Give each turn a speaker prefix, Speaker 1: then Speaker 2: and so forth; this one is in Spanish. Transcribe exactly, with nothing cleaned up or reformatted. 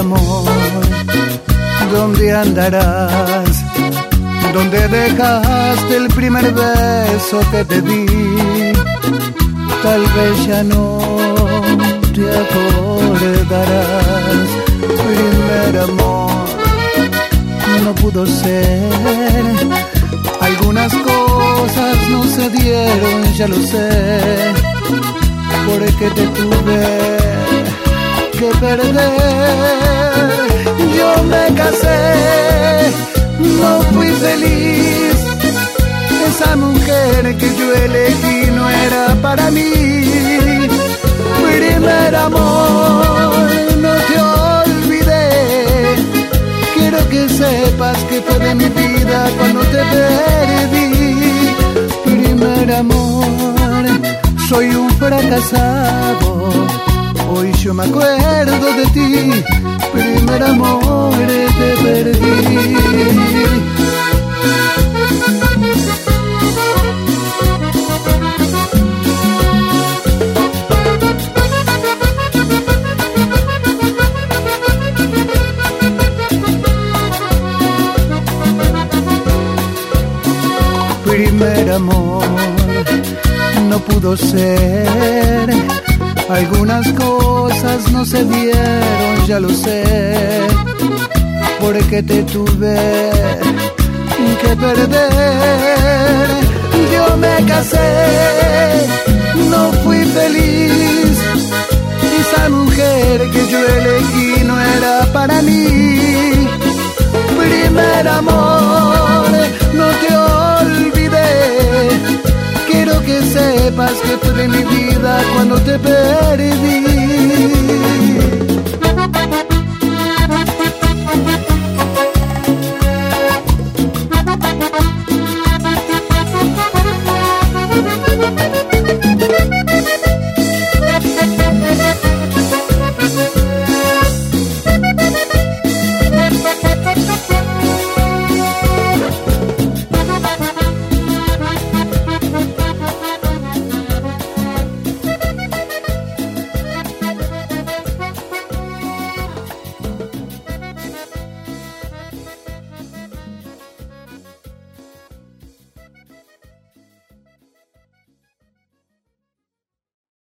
Speaker 1: amor, ¿dónde andarás? ¿Dónde dejaste el primer beso que te di? Tal vez ya no te acordarás. Primer amor no pudo ser, algunas cosas no se dieron, ya lo sé, porque te tuve que perder. Yo me casé, no fui feliz, esa mujer que yo elegí no era para mí. Primer amor, no te olvidé, quiero que sepas que fue de mi vida cuando te perdí. Primer amor, soy un fracasado, hoy yo me acuerdo de ti. Primer amor, te perdí. Primer amor no pudo ser, algunas cosas no se dieron, ya lo sé, porque te tuve que perder. Yo me casé, no fui feliz, esa mujer que yo elegí no era para mí. Primer amor, no te olvidé, quiero que sepas que fue de mi vida cuando te perdí.